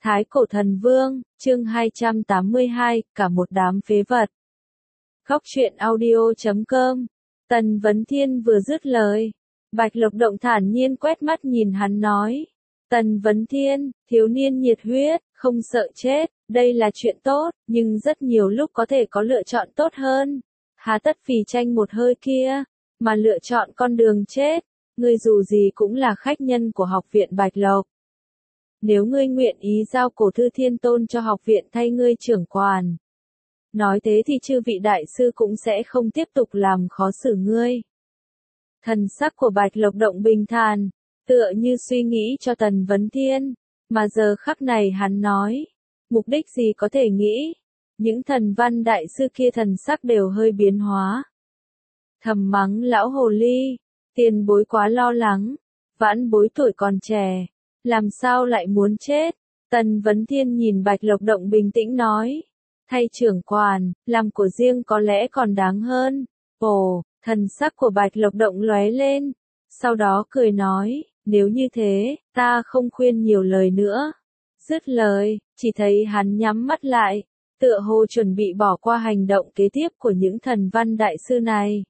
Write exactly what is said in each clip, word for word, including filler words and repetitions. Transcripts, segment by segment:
Thái cổ thần vương, chương hai trăm tám mươi hai, cả một đám phế vật. Góc truyện audio chấm com. Tần Vấn Thiên vừa dứt lời, Bạch Lộc Động thản nhiên quét mắt nhìn hắn nói. Tần Vấn Thiên, thiếu niên nhiệt huyết, không sợ chết, đây là chuyện tốt, nhưng rất nhiều lúc có thể có lựa chọn tốt hơn. Hà tất vì tranh một hơi kia, mà lựa chọn con đường chết, ngươi dù gì cũng là khách nhân của học viện Bạch Lộc. Nếu ngươi nguyện ý giao Cổ Thư Thiên Tôn cho học viện thay ngươi trưởng quản. Nói thế thì chư vị đại sư cũng sẽ không tiếp tục làm khó xử ngươi. Thần sắc của Bạch Lộc Động bình thản, tựa như suy nghĩ cho Tần Vấn Thiên, mà giờ khắc này hắn nói, mục đích gì có thể nghĩ, những thần văn đại sư kia thần sắc đều hơi biến hóa. Thầm mắng lão hồ ly, tiền bối quá lo lắng, vãn bối tuổi còn trẻ. Làm sao lại muốn chết? Tần Vấn Thiên nhìn Bạch Lộc Động bình tĩnh nói. Thay trưởng quản, làm của riêng có lẽ còn đáng hơn. Ồ, thần sắc của Bạch Lộc Động lóe lên. Sau đó cười nói, nếu như thế, ta không khuyên nhiều lời nữa. Dứt lời, chỉ thấy hắn nhắm mắt lại, tựa hồ chuẩn bị bỏ qua hành động kế tiếp của những thần văn đại sư này.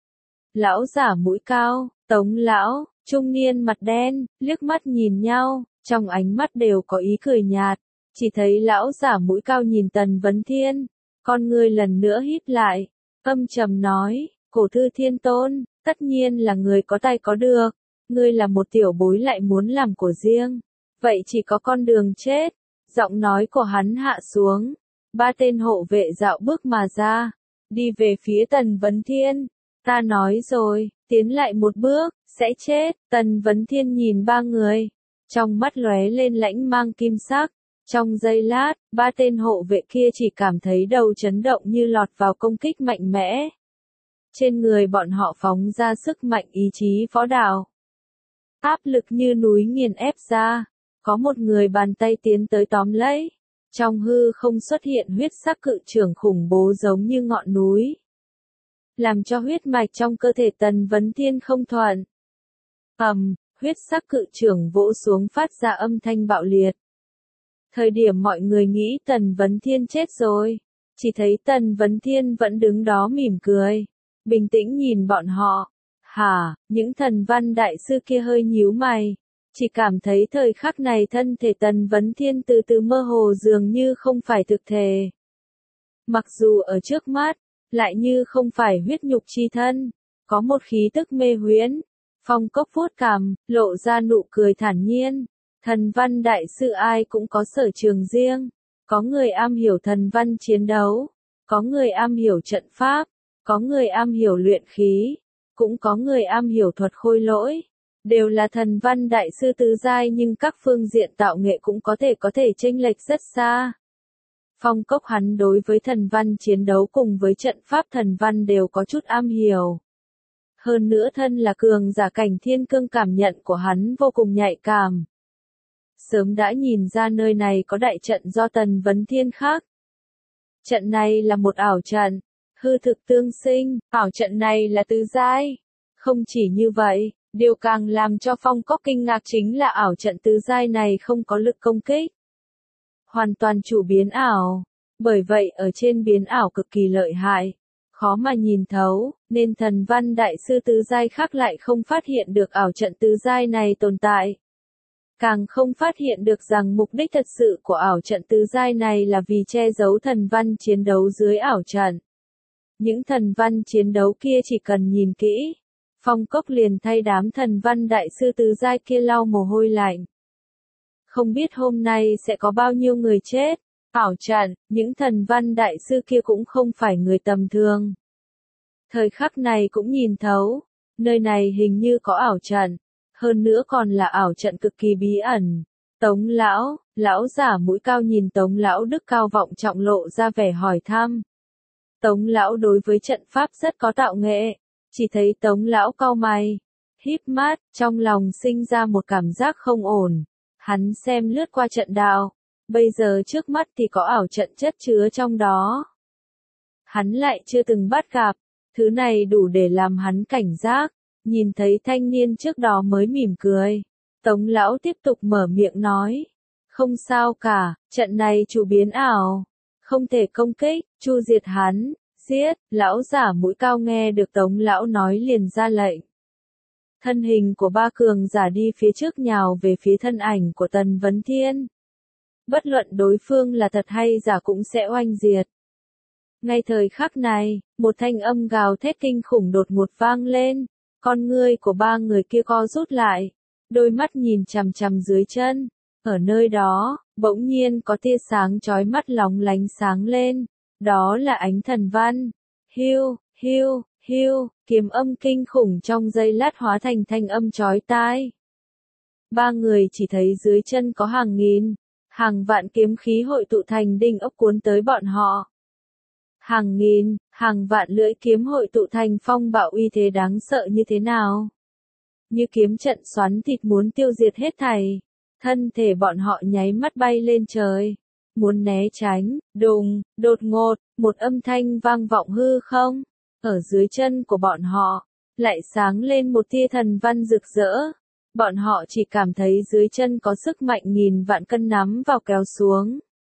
Lão giả mũi cao, Tống lão, trung niên mặt đen, liếc mắt nhìn nhau, trong ánh mắt đều có ý cười nhạt. Chỉ thấy lão giả mũi cao nhìn Tần Vấn Thiên, con ngươi lần nữa hít lại, âm trầm nói, Cổ Thư Thiên Tôn, tất nhiên là người có tay có được, ngươi là một tiểu bối lại muốn làm của riêng, vậy chỉ có con đường chết. Giọng nói của hắn hạ xuống, ba tên hộ vệ dạo bước mà ra, đi về phía Tần Vấn Thiên. Ta nói rồi, tiến lại một bước, sẽ chết. Tần Vấn Thiên nhìn ba người, trong mắt lóe lên lãnh mang kim sắc. Trong giây lát, ba tên hộ vệ kia chỉ cảm thấy đầu chấn động như lọt vào công kích mạnh mẽ. Trên người bọn họ phóng ra sức mạnh ý chí võ đạo. Áp lực như núi nghiền ép ra, có một người bàn tay tiến tới tóm lấy. Trong hư không xuất hiện huyết sắc cự trưởng khủng bố giống như ngọn núi, làm cho huyết mạch trong cơ thể Tần Vấn Thiên không thuận. Ầm, huyết sắc cự trưởng vỗ xuống phát ra âm thanh bạo liệt. Thời điểm mọi người nghĩ Tần Vấn Thiên chết rồi, chỉ thấy Tần Vấn Thiên vẫn đứng đó mỉm cười, bình tĩnh nhìn bọn họ. Hả, những thần văn đại sư kia hơi nhíu mày, chỉ cảm thấy thời khắc này thân thể Tần Vấn Thiên từ từ mơ hồ dường như không phải thực thể. Mặc dù ở trước mắt, lại như không phải huyết nhục chi thân, có một khí tức mê huyễn. Phong Cốc vuốt cằm, lộ ra nụ cười thản nhiên. Thần văn đại sư ai cũng có sở trường riêng, có người am hiểu thần văn chiến đấu, có người am hiểu trận pháp, có người am hiểu luyện khí, cũng có người am hiểu thuật khôi lỗi. Đều là thần văn đại sư tứ giai nhưng các phương diện tạo nghệ cũng có thể có thể chênh lệch rất xa. Phong Cốc hắn đối với thần văn chiến đấu cùng với trận pháp thần văn đều có chút am hiểu. Hơn nữa thân là cường giả cảnh thiên cương, cảm nhận của hắn vô cùng nhạy cảm. Sớm đã nhìn ra nơi này có đại trận do Tần Vấn Thiên khắc. Trận này là một ảo trận, hư thực tương sinh, ảo trận này là tứ giai. Không chỉ như vậy, điều càng làm cho Phong Cốc kinh ngạc chính là ảo trận tứ giai này không có lực công kích. Hoàn toàn chủ biến ảo, bởi vậy ở trên biến ảo cực kỳ lợi hại, khó mà nhìn thấu, nên thần văn đại sư tứ giai khác lại không phát hiện được ảo trận tứ giai này tồn tại. Càng không phát hiện được rằng mục đích thật sự của ảo trận tứ giai này là vì che giấu thần văn chiến đấu dưới ảo trận. Những thần văn chiến đấu kia chỉ cần nhìn kỹ, Phong Cốc liền thay đám thần văn đại sư tứ giai kia lau mồ hôi lạnh. Không biết hôm nay sẽ có bao nhiêu người chết. Ảo trận, những thần văn đại sư kia cũng không phải người tầm thường. Thời khắc này cũng nhìn thấu, nơi này hình như có ảo trận, hơn nữa còn là ảo trận cực kỳ bí ẩn. Tống lão, lão giả mũi cao nhìn Tống lão đức cao vọng trọng lộ ra vẻ hỏi thăm. Tống lão đối với trận pháp rất có tạo nghệ, chỉ thấy Tống lão cau mày, híp mắt, trong lòng sinh ra một cảm giác không ổn. Hắn xem lướt qua trận đạo, bây giờ trước mắt thì có ảo trận chất chứa trong đó. Hắn lại chưa từng bắt gặp, thứ này đủ để làm hắn cảnh giác. Nhìn thấy thanh niên trước đó mới mỉm cười, Tống lão tiếp tục mở miệng nói, Không sao cả, trận này chủ biến ảo. Không thể công kích, chu diệt hắn, giết, lão giả mũi cao nghe được Tống lão nói liền ra lệnh. Thân hình của ba cường giả đi phía trước nhào về phía thân ảnh của Tần Vấn Thiên. Bất luận đối phương là thật hay giả cũng sẽ oanh diệt. Ngay thời khắc này, một thanh âm gào thét kinh khủng đột ngột vang lên, con ngươi của ba người kia co rút lại, đôi mắt nhìn chằm chằm dưới chân, ở nơi đó, bỗng nhiên có tia sáng chói mắt lóng lánh sáng lên, đó là ánh thần văn. Hiu, hiu, hiu, kiếm âm kinh khủng trong giây lát hóa thành thanh âm chói tai. Ba người chỉ thấy dưới chân có hàng nghìn, hàng vạn kiếm khí hội tụ thành đinh ốc cuốn tới bọn họ. Hàng nghìn, hàng vạn lưỡi kiếm hội tụ thành phong bạo uy thế đáng sợ như thế nào? Như kiếm trận xoắn thịt muốn tiêu diệt hết thảy. Thân thể bọn họ nháy mắt bay lên trời. Muốn né tránh, đùng, đột ngột, một âm thanh vang vọng hư không. Ở dưới chân của bọn họ, lại sáng lên một tia thần văn rực rỡ. Bọn họ chỉ cảm thấy dưới chân có sức mạnh nghìn vạn cân nắm vào kéo xuống.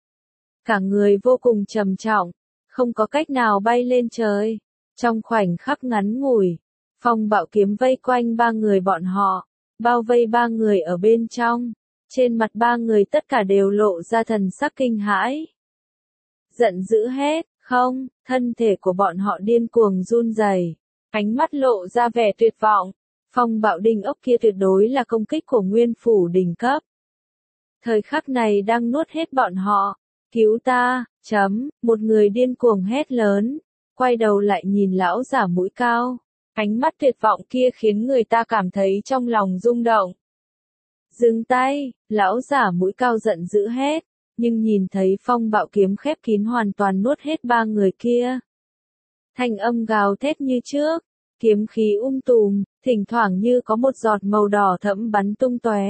Cả người vô cùng trầm trọng, không có cách nào bay lên trời. Trong khoảnh khắc ngắn ngủi, phong bạo kiếm vây quanh ba người bọn họ, bao vây ba người ở bên trong. Trên mặt ba người tất cả đều lộ ra thần sắc kinh hãi. Giận dữ hết, không, thân thể của bọn họ điên cuồng run rẩy, ánh mắt lộ ra vẻ tuyệt vọng. Phong bạo đinh ốc kia tuyệt đối là công kích của nguyên phủ đỉnh cấp. Thời khắc này đang nuốt hết bọn họ. Cứu ta, chấm, một người điên cuồng hét lớn, quay đầu lại nhìn lão giả mũi cao. Ánh mắt tuyệt vọng kia khiến người ta cảm thấy trong lòng rung động. Dừng tay, lão giả mũi cao giận dữ hét, nhưng nhìn thấy phong bạo kiếm khép kín hoàn toàn nuốt hết ba người kia. Thanh âm gào thét như trước, kiếm khí um tùm, thỉnh thoảng như có một giọt màu đỏ thẫm bắn tung tóe.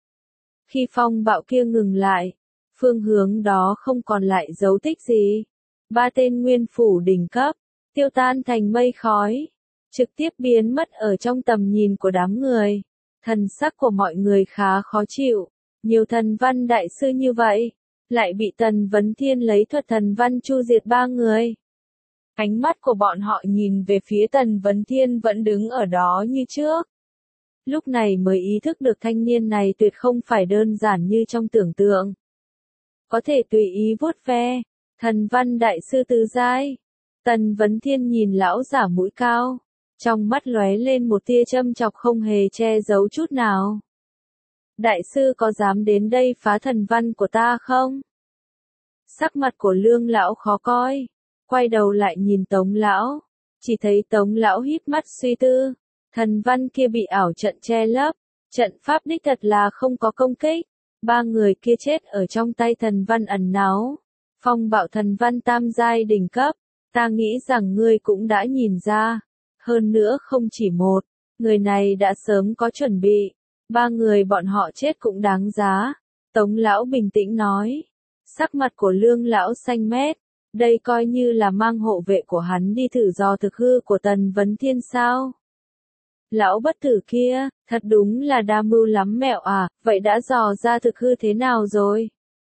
Khi phong bạo kia ngừng lại, phương hướng đó không còn lại dấu tích gì. Ba tên nguyên phủ đỉnh cấp, tiêu tan thành mây khói, trực tiếp biến mất ở trong tầm nhìn của đám người. Thần sắc của mọi người khá khó chịu, nhiều thần văn đại sư như vậy, lại bị Tần Vấn Thiên lấy thuật thần văn chu diệt ba người. Ánh mắt của bọn họ nhìn về phía Tần Vấn Thiên vẫn đứng ở đó như trước. Lúc này mới ý thức được thanh niên này tuyệt không phải đơn giản như trong tưởng tượng. Có thể tùy ý vuốt ve, thần văn đại sư tứ giai. Tần Vấn Thiên nhìn lão giả mũi cao, trong mắt lóe lên một tia châm chọc không hề che giấu chút nào. Đại sư có dám đến đây phá thần văn của ta không? Sắc mặt của Lương lão khó coi, quay đầu lại nhìn Tống lão, chỉ thấy Tống lão híp mắt suy tư, thần văn kia bị ảo trận che lấp, trận pháp đích thật là không có công kích, ba người kia chết ở trong tay thần văn ẩn náu, phong bạo thần văn tam giai đỉnh cấp, ta nghĩ rằng ngươi cũng đã nhìn ra, hơn nữa không chỉ một, người này đã sớm có chuẩn bị, ba người bọn họ chết cũng đáng giá, Tống lão bình tĩnh nói, sắc mặt của Lương lão xanh mét. Đây coi như là mang hộ vệ của hắn đi thử dò thực hư của Tần Vấn Thiên sao? Lão bất tử kia, thật đúng là đa mưu lắm mẹo à, vậy đã dò ra thực hư thế nào rồi?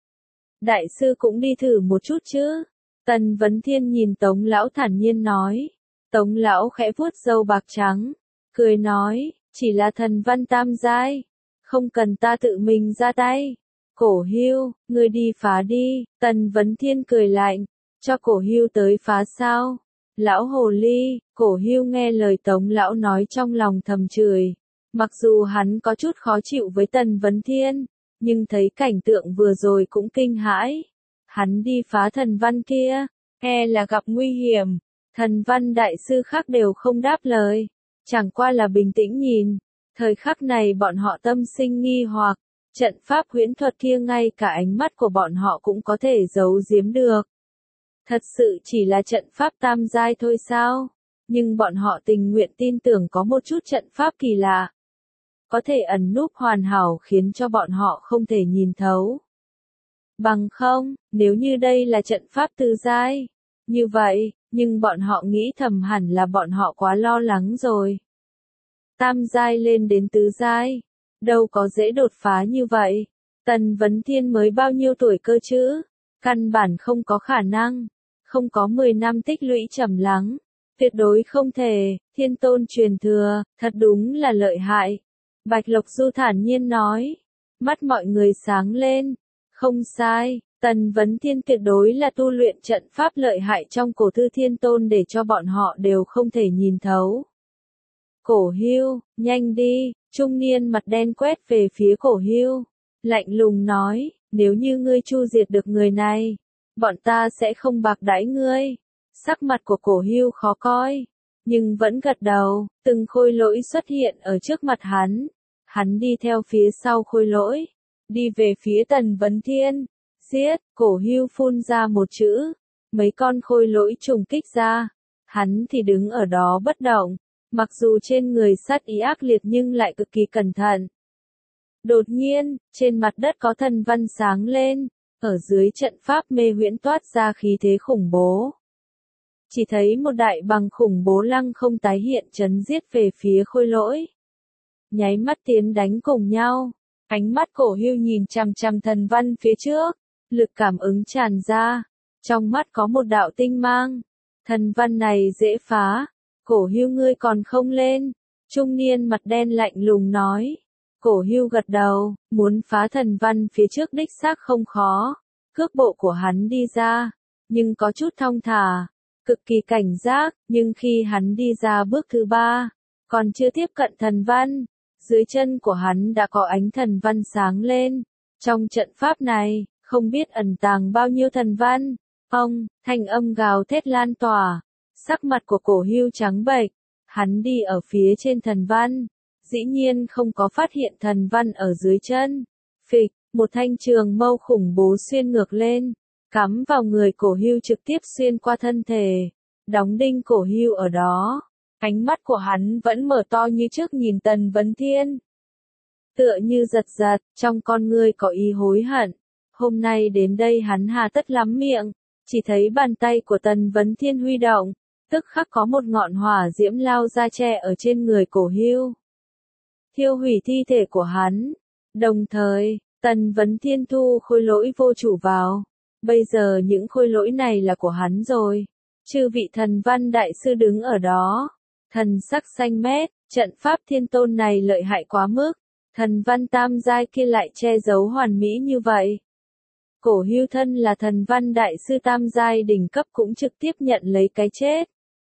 Đại sư cũng đi thử một chút chứ? Tần Vấn Thiên nhìn Tống lão thản nhiên nói. Tống lão khẽ vuốt râu bạc trắng, cười nói, chỉ là thần văn tam giai, không cần ta tự mình ra tay. Cổ Hưu, ngươi đi phá đi, Tần Vấn Thiên cười lạnh. Cho Cổ Hưu tới phá sao? Lão hồ ly, Cổ Hưu nghe lời Tống lão nói trong lòng thầm chửi. Mặc dù hắn có chút khó chịu với Tần Vấn Thiên, nhưng thấy cảnh tượng vừa rồi cũng kinh hãi. Hắn đi phá thần văn kia, e là gặp nguy hiểm. Thần văn đại sư khác đều không đáp lời, chẳng qua là bình tĩnh nhìn. Thời khắc này bọn họ tâm sinh nghi hoặc, trận pháp huyễn thuật kia ngay cả ánh mắt của bọn họ cũng có thể giấu giếm được. Thật sự chỉ là trận pháp tam giai thôi sao? Nhưng bọn họ tình nguyện tin tưởng có một chút trận pháp kỳ lạ. Có thể ẩn núp hoàn hảo khiến cho bọn họ không thể nhìn thấu. Bằng không, nếu như đây là trận pháp tứ giai. Như vậy, nhưng bọn họ nghĩ thầm hẳn là bọn họ quá lo lắng rồi. Tam giai lên đến tứ giai. Đâu có dễ đột phá như vậy. Tần Vấn Thiên mới bao nhiêu tuổi cơ chứ? Căn bản không có khả năng. Không có mười năm tích lũy trầm lắng. Tuyệt đối không thể, thiên tôn truyền thừa, thật đúng là lợi hại. Bạch Lộc Du thản nhiên nói. Mắt mọi người sáng lên. Không sai, Tần Vấn Thiên tuyệt đối là tu luyện trận pháp lợi hại trong cổ thư thiên tôn để cho bọn họ đều không thể nhìn thấu. Cổ Hưu, nhanh đi, trung niên mặt đen quét về phía Cổ Hưu. Lạnh lùng nói, nếu như ngươi chu diệt được người này, bọn ta sẽ không bạc đãi ngươi. Sắc mặt của Cổ Hưu khó coi, nhưng vẫn gật đầu, từng khôi lỗi xuất hiện ở trước mặt hắn. Hắn đi theo phía sau khôi lỗi, đi về phía Tần Vấn Thiên. Giết, Cổ Hưu phun ra một chữ, mấy con khôi lỗi trùng kích ra. Hắn thì đứng ở đó bất động, mặc dù trên người sát ý ác liệt nhưng lại cực kỳ cẩn thận. Đột nhiên, trên mặt đất có thần văn sáng lên, ở dưới trận pháp mê huyễn toát ra khí thế khủng bố. Chỉ thấy một đại bằng khủng bố lăng không tái hiện chấn giết về phía khôi lỗi. Nháy mắt tiến đánh cùng nhau, ánh mắt Cổ Hưu nhìn chằm chằm thần văn phía trước, lực cảm ứng tràn ra, trong mắt có một đạo tinh mang. Thần văn này dễ phá, Cổ Hưu ngươi còn không lên, trung niên mặt đen lạnh lùng nói. Cổ Hưu gật đầu, muốn phá thần văn phía trước đích xác không khó. Cước bộ của hắn đi ra, nhưng có chút thong thả, cực kỳ cảnh giác, nhưng khi hắn đi ra bước thứ ba, còn chưa tiếp cận thần văn, dưới chân của hắn đã có ánh thần văn sáng lên. Trong trận pháp này, không biết ẩn tàng bao nhiêu thần văn. Ông, thanh âm gào thét lan tỏa, sắc mặt của Cổ Hưu trắng bệch, hắn đi ở phía trên thần văn. Dĩ nhiên không có phát hiện thần văn ở dưới chân. Phịch, một thanh trường mâu khủng bố xuyên ngược lên, cắm vào người Cổ Hưu trực tiếp xuyên qua thân thể, đóng đinh Cổ Hưu ở đó. Ánh mắt của hắn vẫn mở to như trước nhìn Tần Vấn Thiên. Tựa như giật giật, trong con ngươi có ý hối hận. Hôm nay đến đây hắn hà tất lắm miệng, chỉ thấy bàn tay của Tần Vấn Thiên huy động, tức khắc có một ngọn hỏa diễm lao ra che ở trên người Cổ Hưu, thiêu hủy thi thể của hắn. Đồng thời, Tần Vấn Thiên thu khôi lỗi vô chủ vào. Bây giờ những khôi lỗi này là của hắn rồi. Chư vị thần văn đại sư đứng ở đó, thần sắc xanh mét, trận pháp thiên tôn này lợi hại quá mức. Thần văn tam giai kia lại che giấu hoàn mỹ như vậy. Cổ Hưu thân là thần văn đại sư tam giai đỉnh cấp cũng trực tiếp nhận lấy cái chết.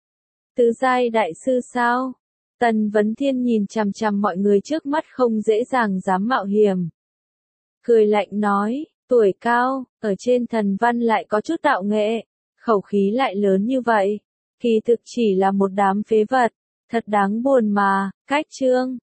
Tứ giai đại sư sao? Tần Vấn Thiên nhìn chằm chằm mọi người trước mắt không dễ dàng dám mạo hiểm. Cười lạnh nói, tuổi cao, ở trên thần văn lại có chút tạo nghệ, khẩu khí lại lớn như vậy. Kỳ thực chỉ là một đám phế vật, thật đáng buồn mà. Cách chương